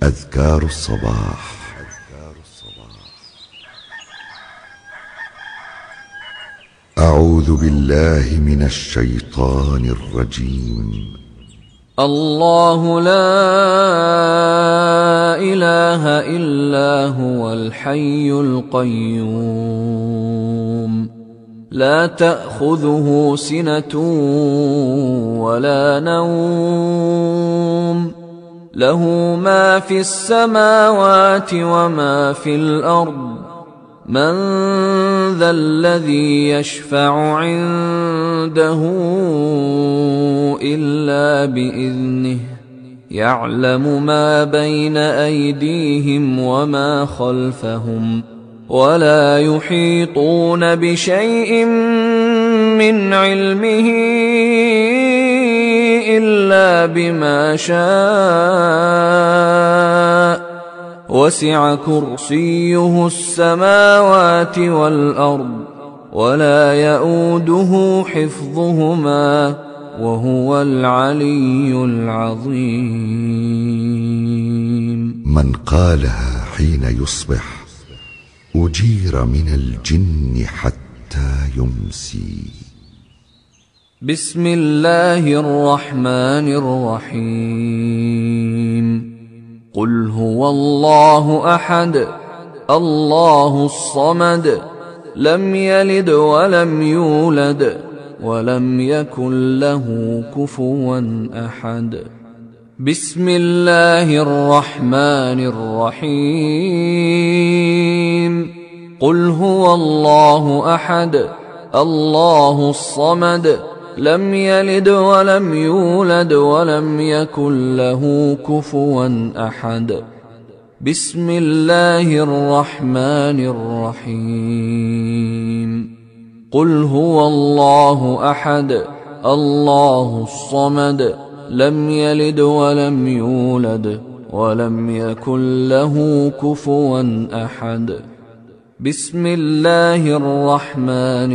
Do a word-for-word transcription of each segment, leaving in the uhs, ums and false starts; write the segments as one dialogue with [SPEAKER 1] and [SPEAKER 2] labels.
[SPEAKER 1] أذكار الصباح. أعوذ بالله من الشيطان الرجيم.
[SPEAKER 2] الله لا إله إلا هو الحي القيوم لا تأخذه سنة ولا نوم له ما في السماوات وما في الأرض من ذا الذي يشفع عنده إلا بإذنه يعلم ما بين أيديهم وما خلفهم ولا يحيطون بشيء من علمه إلا بما شاء وسع كرسيه السماوات والأرض ولا يؤوده حفظهما وهو العلي العظيم.
[SPEAKER 1] من قالها حين يصبح أجير من الجن حتى يمسي.
[SPEAKER 2] بسم الله الرحمن الرحيم. قل هو الله أحد الله الصمد لم يلد ولم يولد ولم يكن له كفوا أحد. بسم الله الرحمن الرحيم. قل هو الله أحد الله الصمد لم يلد ولم يولد ولم يكن له كفوا أحد. بسم الله الرحمن الرحيم. قل هو الله أحد الله الصمد لم يلد ولم يولد ولم يكن له كفوا أحد. بسم الله الرحمن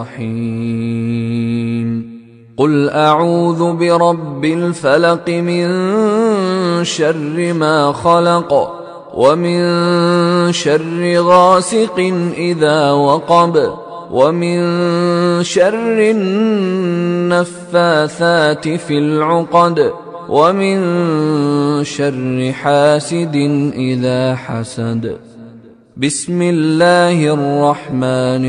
[SPEAKER 2] الرحيم. قل أعوذ برب الفلق من شر ما خلق ومن شر غاسق إذا وقب ومن شر النفاثات في العقد ومن شر حاسد إذا حسد. بسم الله الرحمن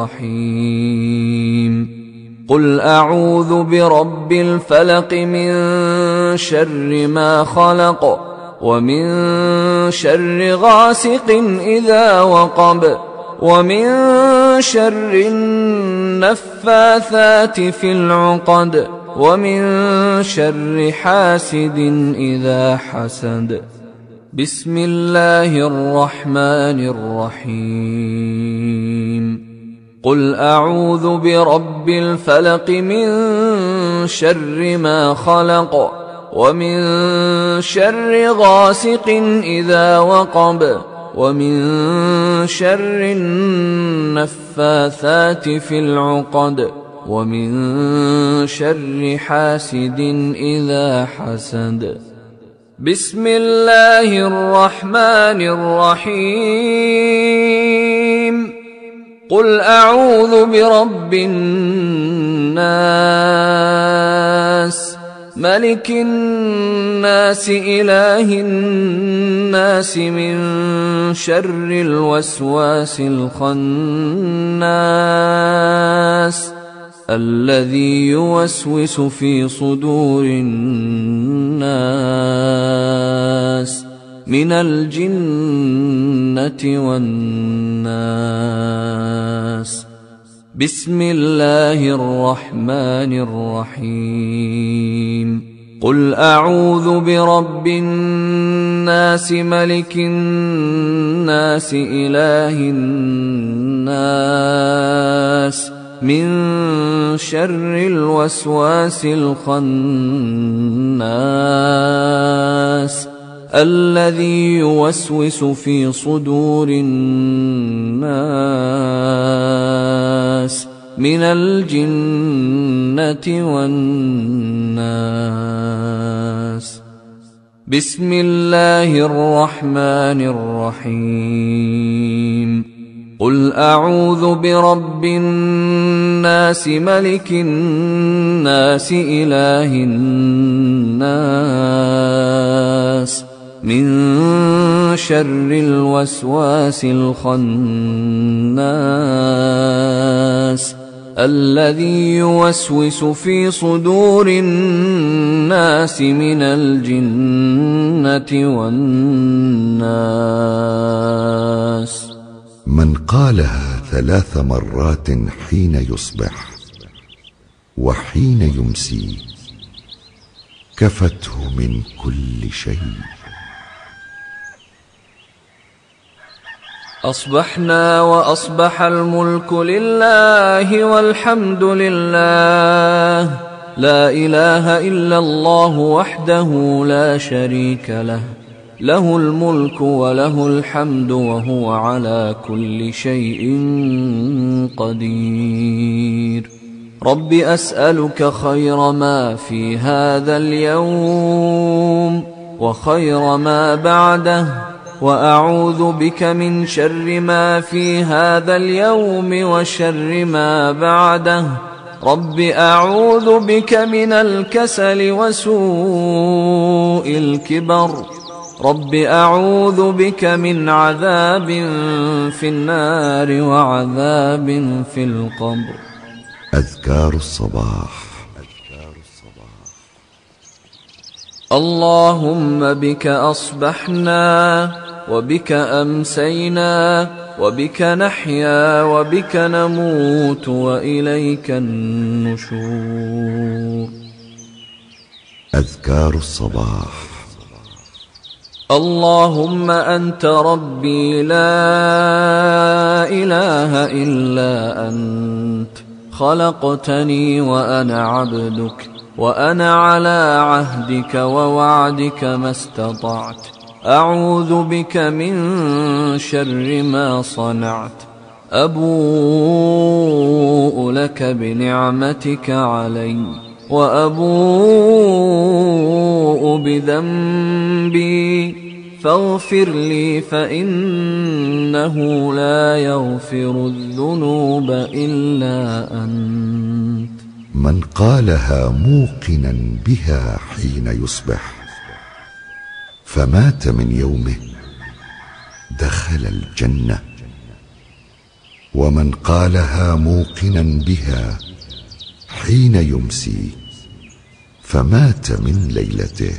[SPEAKER 2] الرحيم. قل أعوذ برب الفلق من شر ما خلق ومن شر غاسق إذا وقب ومن شر النفاثات في العقد ومن شر حاسد إذا حسد. بسم الله الرحمن الرحيم. قل أعوذ برب الفلق من شر ما خلق ومن شر غاسق إذا وقب ومن شر النفاثات في العقد ومن شر حاسد إذا حسد. بسم الله الرحمن الرحيم. قل أعوذ برب الناس ملك الناس إله الناس من شر الوسواس الخناس الذي يوسوس في صدور الناس من الجنة والناس. بسم الله الرحمن الرحيم. قل أعوذ برب الناس ملك الناس إله الناس من شر الوسواس الخناس الذي يوسوس في صدور الناس من الجنة والناس. بسم الله الرحمن الرحيم قل أعوذ برب الناس ملك الناس إله الناس من شر الوسواس الخناس الذي يوسوس في صدور الناس من الجنة والناس.
[SPEAKER 1] من قالها ثلاث مرات حين يصبح وحين يمسي كفته من كل شيء.
[SPEAKER 2] أصبحنا وأصبح الملك لله والحمد لله لا إله إلا الله وحده لا شريك له له الملك وله الحمد وهو على كل شيء قدير. رب أسألك خير ما في هذا اليوم وخير ما بعده وأعوذ بك من شر ما في هذا اليوم وشر ما بعده. رب أعوذ بك من الكسل وسوء الكبر. رب أعوذ بك من عذاب في النار وعذاب في القبر.
[SPEAKER 1] أذكار الصباح.
[SPEAKER 2] اللهم بك أصبحنا وبك أمسينا وبك نحيا وبك نموت وإليك النشور.
[SPEAKER 1] أذكار الصباح.
[SPEAKER 2] اللهم أنت ربي لا إله إلا أنت خلقتني وأنا عبدك وأنا على عهدك ووعدك ما استطعت. أعوذ بك من شر ما صنعت. أبوء لك بنعمتك علي وأبوء بذنبي فاغفر لي فإنه لا يغفر الذنوب إلا أنت.
[SPEAKER 1] من قالها موقنا بها حين يصبح فمات من يومه دخل الجنة، ومن قالها موقنا بها حين يمسي فمات من ليلته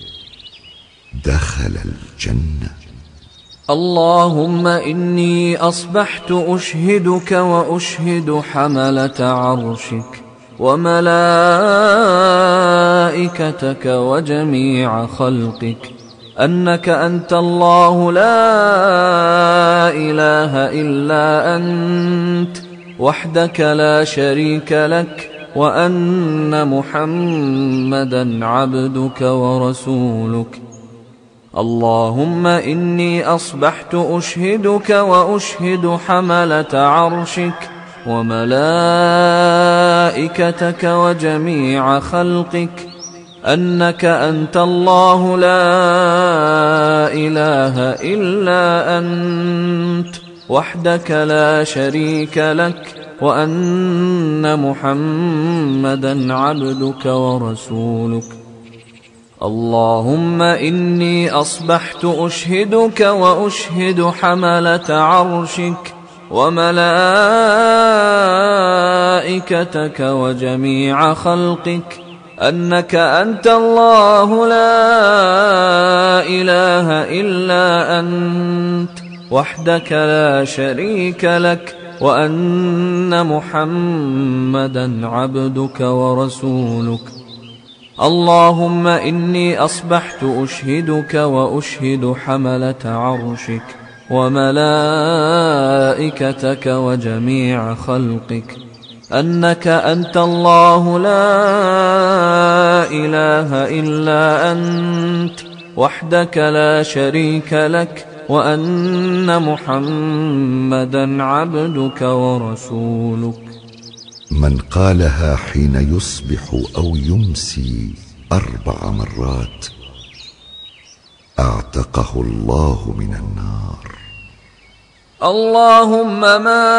[SPEAKER 1] دخل الجنة.
[SPEAKER 2] اللهم إني أصبحت أشهدك وأشهد حملة عرشك وملائكتك وجميع خلقك أنك أنت الله لا إله إلا أنت وحدك لا شريك لك وأن محمدا عبدك ورسولك. اللهم إني أصبحت أشهدك وأشهد حملة عرشك وملائكتك وجميع خلقك أنك أنت الله لا إله إلا أنت وحدك لا شريك لك وأن محمدا عبدك ورسولك. اللهم إني أصبحت أشهدك وأشهد حملة عرشك وملائكتك وجميع خلقك أنك أنت الله لا إله إلا أنت وحدك لا شريك لك وأن محمدا عبدك ورسولك. اللهم إني أصبحت أشهدك وأشهد حملة عرشك وملائكتك وجميع خلقك أنك أنت الله لا إله إلا أنت وحدك لا شريك لك وأن محمدا عبدك ورسولك.
[SPEAKER 1] من قالها حين يصبح أو يمسي أربع مرات اعتقه الله من النار.
[SPEAKER 2] اللهم ما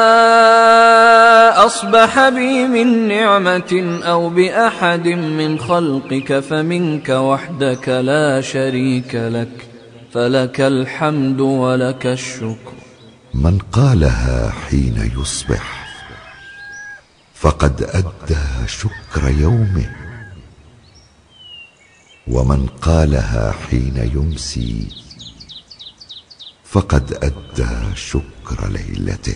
[SPEAKER 2] أصبح بي من نعمة أو بأحد من خلقك فمنك وحدك لا شريك لك، فلك الحمد ولك الشكر.
[SPEAKER 1] من قالها حين يصبح فقد أدى شكر يومه، ومن قالها حين يمسي فقد أدى شكر ليلته.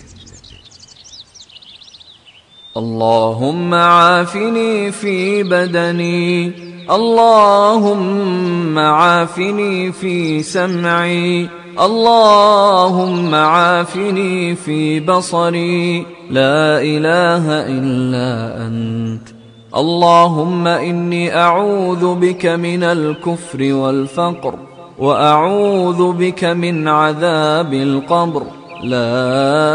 [SPEAKER 2] اللهم عافني في بدني، اللهم عافني في سمعي، اللهم عافني في بصري، لا إله إلا أنت. اللهم إني أعوذ بك من الكفر والفقر، وأعوذ بك من عذاب القبر، لا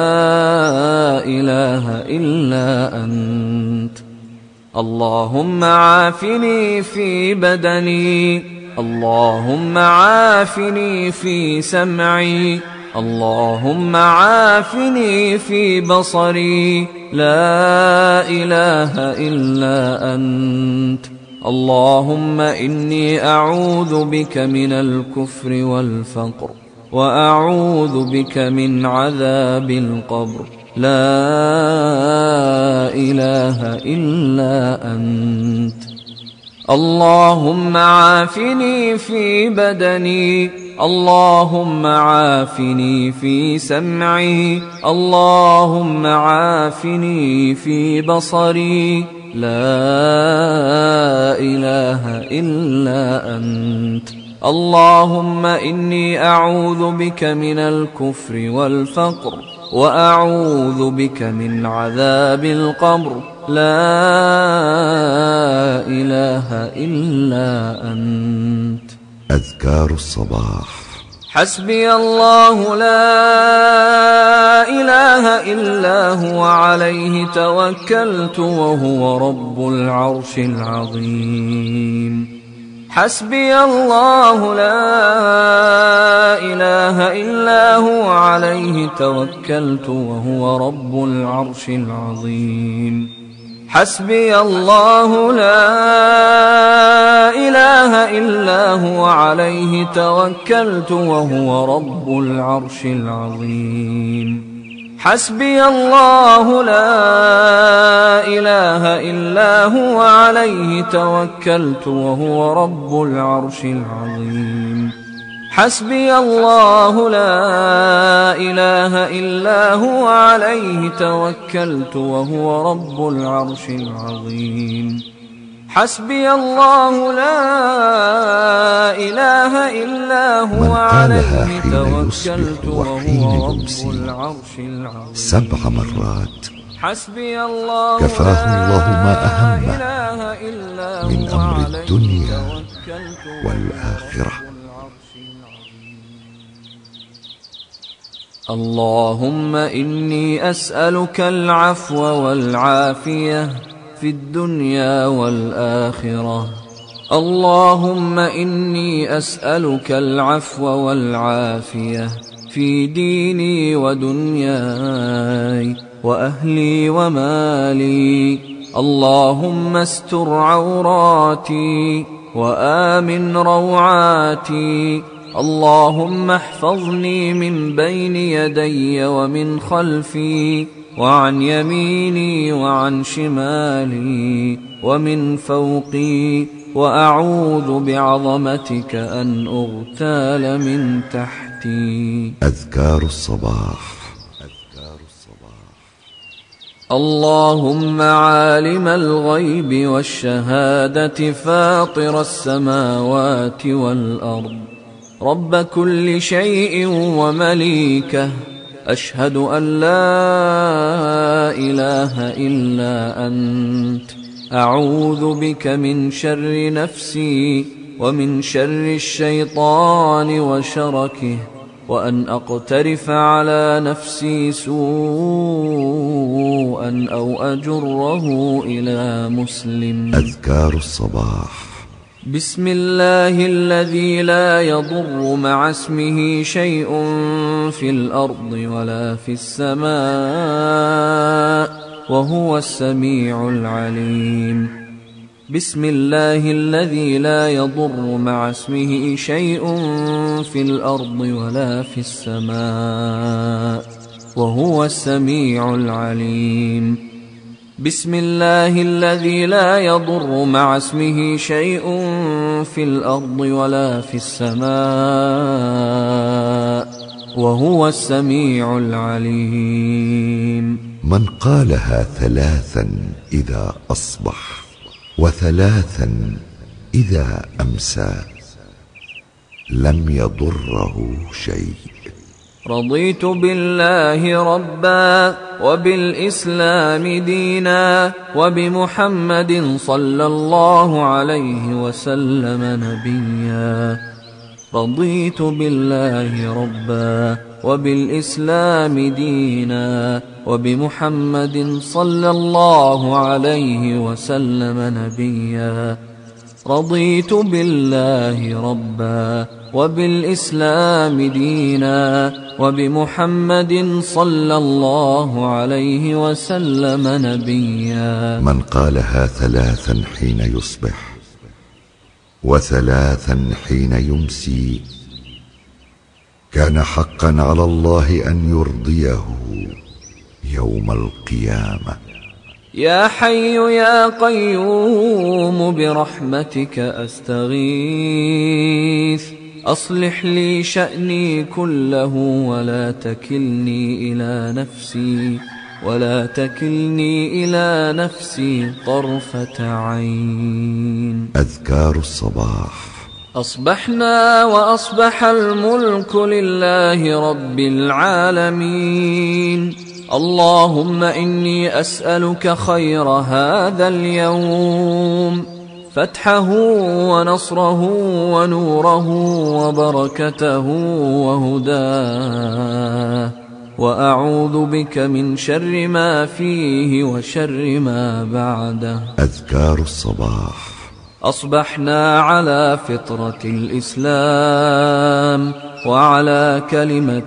[SPEAKER 2] إله إلا أنت. اللهم عافني في بدني، اللهم عافني في سمعي، اللهم عافني في بصري، لا إله إلا أنت. اللهم إني أعوذ بك من الكفر والفقر، وأعوذ بك من عذاب القبر، لا إله إلا أنت. اللهم عافني في بدني، اللهم عافني في سمعي، اللهم عافني في بصري، لا إله إلا أنت. اللهم إني أعوذ بك من الكفر والفقر، وأعوذ بك من عذاب القبر، لا إله إلا أنت.
[SPEAKER 1] أذكار الصباح.
[SPEAKER 2] حسبي الله لا إله إلا هو عليه توكلت وهو رب العرش العظيم. حسبي الله لا إله إلا هو عليه توكلت وهو رب العرش العظيم. حسبي الله لا إله إلا هو عليه توكلت وهو رب العرش العظيم. حسبي الله لا إله إلا هو عليه توكلت وهو رب العرش العظيم. حسبي الله لا إله إلا هو عليه توكلت وهو رب العرش العظيم. حسبي الله لا إله إلا هو عليه توكلت وهو رب العرش العظيم.
[SPEAKER 1] سبع مرات
[SPEAKER 2] حسبي الله
[SPEAKER 1] كفاه الله ما أهمه
[SPEAKER 2] إلا
[SPEAKER 1] من
[SPEAKER 2] هو
[SPEAKER 1] أمر
[SPEAKER 2] عليه
[SPEAKER 1] الدنيا
[SPEAKER 2] توكلت وهو
[SPEAKER 1] والآخرة.
[SPEAKER 2] رب العرش العظيم. اللهم إني أسألك العفو والعافية في الدنيا والآخرة. اللهم إني أسألك العفو والعافية في ديني ودنياي وأهلي ومالي. اللهم استر عوراتي وآمن روعاتي. اللهم احفظني من بين يدي ومن خلفي وعن يميني وعن شمالي ومن فوقي، وأعوذ بعظمتك أن أغتال من تحتي.
[SPEAKER 1] أذكار الصباح.
[SPEAKER 2] اللهم عالم الغيب والشهادة فاطر السماوات والأرض، رب كل شيء ومليكه، أشهد أن لا إله إلا أنت. أعوذ بك من شر نفسي ومن شر الشيطان وشركه، وأن أقترف على نفسي سوءا أو أجره إلى مسلم.
[SPEAKER 1] أذكار الصباح.
[SPEAKER 2] بسم الله الذي لا يضر مع اسمه شيء في الأرض ولا في السماء وهو السميع العليم. بسم الله الذي لا يضر مع اسمه شيء في الأرض ولا في السماء وهو السميع العليم. بسم الله الذي لا يضر مع اسمه شيء في الأرض ولا في السماء وهو السميع العليم.
[SPEAKER 1] من قالها ثلاثا إذا أصبح وثلاثا إذا أمسى لم يضره شيء.
[SPEAKER 2] رضيت بالله ربا وبالإسلام دينا وبمحمد صلى الله عليه وسلم نبيا. رضيت بالله ربا وبالإسلام دينا وبمحمد صلى الله عليه وسلم نبيا. رضيت بالله ربا وبالإسلام دينا وبمحمد صلى الله عليه وسلم نبيا.
[SPEAKER 1] من قالها ثلاثا حين يصبح وثلاثا حين يمسي كان حقا على الله أن يرضيه يوم القيامة.
[SPEAKER 2] يا حي يا قيوم برحمتك أستغيث أصلح لي شأني كله ولا تكلني إلى نفسي ولا تكلني إلى نفسي طرفة عين.
[SPEAKER 1] أذكار الصباح.
[SPEAKER 2] أصبحنا وأصبح الملك لله رب العالمين. اللهم إني أسألك خير هذا اليوم فتحه ونصره ونوره وبركته وهداه، وأعوذ بك من شر ما فيه وشر ما بعده.
[SPEAKER 1] أذكار الصباح.
[SPEAKER 2] أصبحنا على فطرة الإسلام وعلى كلمة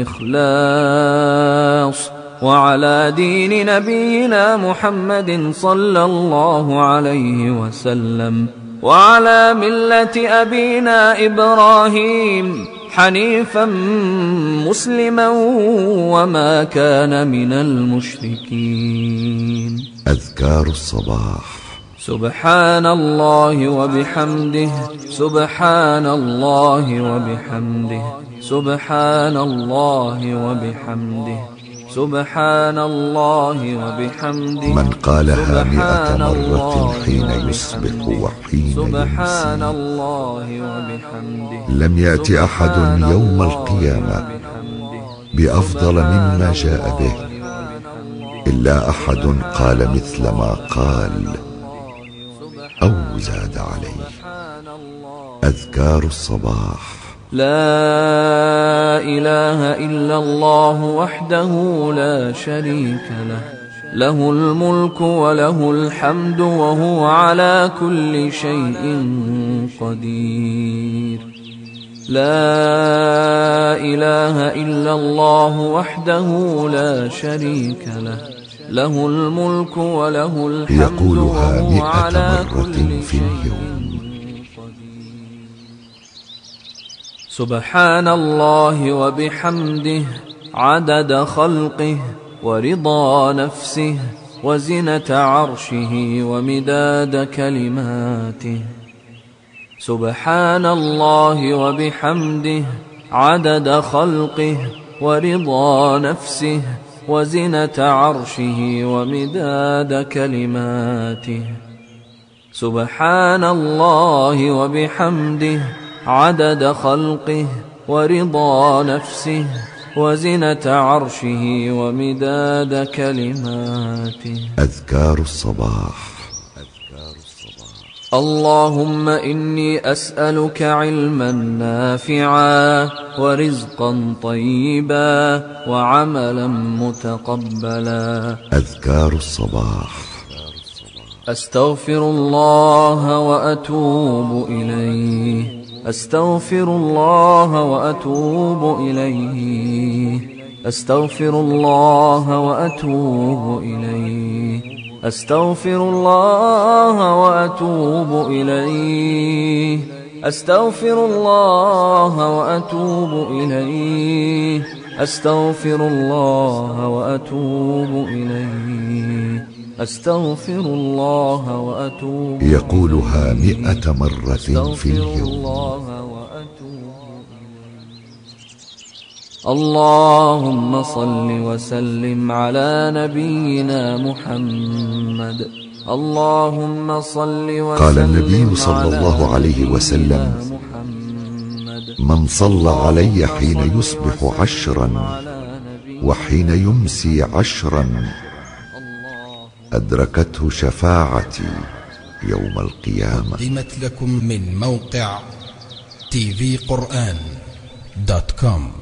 [SPEAKER 2] الإخلاص وعلى دين نبينا محمد صلى الله عليه وسلم وعلى ملة أبينا إبراهيم حنيفا مسلما وما كان من المشركين.
[SPEAKER 1] أذكار الصباح.
[SPEAKER 2] سبحان الله وبحمده سبحان الله وبحمده سبحان الله وبحمده سبحان الله وبحمده.
[SPEAKER 1] من قالها مئة مرة حين يصبح وحين
[SPEAKER 2] سبحان
[SPEAKER 1] يمسي
[SPEAKER 2] الله وبحمده
[SPEAKER 1] لم يأت أحد يوم القيامة بأفضل مما جاء به إلا أحد قال مثل ما قال أو زاد عليه. أذكار الصباح.
[SPEAKER 2] لا إله إلا الله وحده لا شريك له له الملك وله الحمد وهو على كل شيء قدير. لا إله إلا الله وحده لا شريك له له الملك وله الحمد
[SPEAKER 1] يقولها
[SPEAKER 2] وهو على
[SPEAKER 1] مئة مرة
[SPEAKER 2] كل
[SPEAKER 1] في اليوم.
[SPEAKER 2] سبحان الله وبحمده عدد خلقه ورضا نفسه وزنة عرشه ومداد كلماته. سبحان الله وبحمده عدد خلقه ورضا نفسه وزنة عرشه ومداد كلماته. سبحان الله وبحمده عدد خلقه ورضا نفسه وزنة عرشه ومداد كلماته.
[SPEAKER 1] أذكار الصباح.
[SPEAKER 2] اللهم إني أسألك علما نافعا ورزقا طيبا وعملا متقبلا.
[SPEAKER 1] أذكار الصباح.
[SPEAKER 2] أستغفر الله وأتوب إليه أستغفر الله وأتوب إليه أستغفر الله وأتوب إليه أستغفر الله وأتوب إليه أستغفر الله وأتوب إليه أستغفر الله وأتوب إليه أستغفر الله وأتوب إليه.
[SPEAKER 1] يقولها مئة مرة في اليوم.
[SPEAKER 2] اللهم صل وسلم على نبينا محمد. اللهم صل وسلم.
[SPEAKER 1] قال النبي صلى الله عليه وسلم: من صلى علي حين يصبح عشرا وحين يمسي عشرا أدركته شفاعتي يوم القيامة.
[SPEAKER 3] قدمت لكم من موقع تي في قرآن دوت كوم.